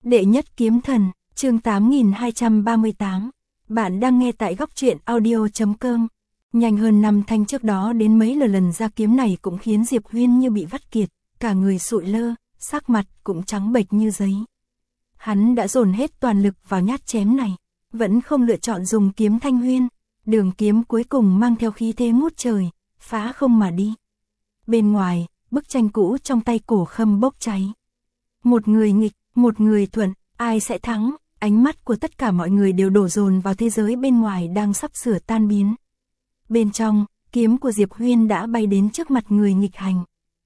Đệ nhất kiếm thần, chương 8238. Bạn đang nghe tại góc truyện audio.com. Nhanh hơn năm thanh trước đó đến mấy lần ra kiếm này cũng khiến Diệp Huyên như bị vắt kiệt, cả người sụi lơ, sắc mặt cũng trắng bệch như giấy. Hắn đã dồn hết toàn lực vào nhát chém này, vẫn không lựa chọn dùng kiếm Thanh Huyên. Đường kiếm cuối cùng mang theo khí thế ngút trời, phá không mà đi. Bên ngoài, bức tranh cũ trong tay Cổ Khâm bốc cháy. Một người nghịch, một người thuận, ai sẽ thắng? Ánh mắt của tất cả mọi người đều đổ dồn vào thế giới bên ngoài đang sắp sửa tan biến. Bên trong, kiếm của Diệp Huyên đã bay đến trước mặt người nghịch hành.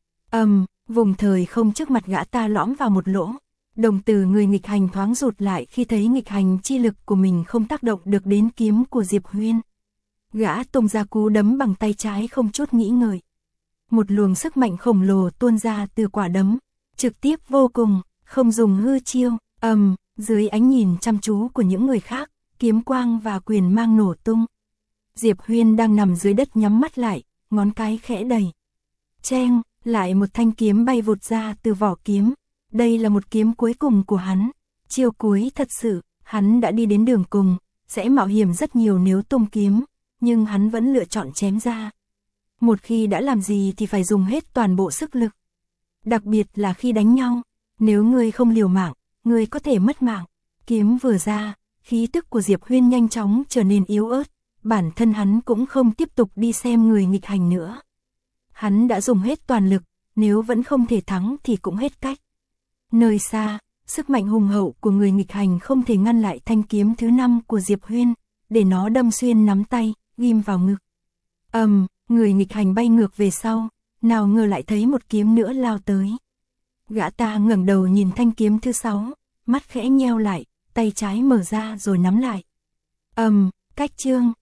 Vùng thời không trước mặt gã ta lõm vào một lỗ. Đồng tử người nghịch hành thoáng rụt lại khi thấy nghịch hành chi lực của mình không tác động được đến kiếm của Diệp Huyên. Gã tung ra cú đấm bằng tay trái không chút nghĩ ngợi. Một luồng sức mạnh khổng lồ tuôn ra từ quả đấm, trực tiếp vô cùng, không dùng hư chiêu. Dưới ánh nhìn chăm chú của những người khác, kiếm quang và quyền mang nổ tung. Diệp Huyên đang nằm dưới đất nhắm mắt lại, ngón cái khẽ đẩy. Cheng, lại một thanh kiếm bay vụt ra từ vỏ kiếm. Đây là một kiếm cuối cùng của hắn. Chiêu cuối thật sự, hắn đã đi đến đường cùng, sẽ mạo hiểm rất nhiều nếu tung kiếm, nhưng hắn vẫn lựa chọn chém ra. Một khi đã làm gì thì phải dùng hết toàn bộ sức lực. Đặc biệt là khi đánh nhau, nếu ngươi không liều mạng, ngươi có thể mất mạng. Kiếm vừa ra, khí tức của Diệp Huyên nhanh chóng trở nên yếu ớt, bản thân hắn cũng không tiếp tục đi xem người nghịch hành nữa. Hắn đã dùng hết toàn lực, nếu vẫn không thể thắng thì cũng hết cách. Nơi xa, sức mạnh hùng hậu của người nghịch hành không thể ngăn lại thanh kiếm thứ 5 của Diệp Huyên, để nó đâm xuyên nắm tay, ghim vào ngực. Người nghịch hành bay ngược về sau, nào ngờ lại thấy một kiếm nữa lao tới. Gã ta ngẩng đầu nhìn thanh kiếm thứ 6, mắt khẽ nheo lại, tay trái mở ra rồi nắm lại. Cách chương,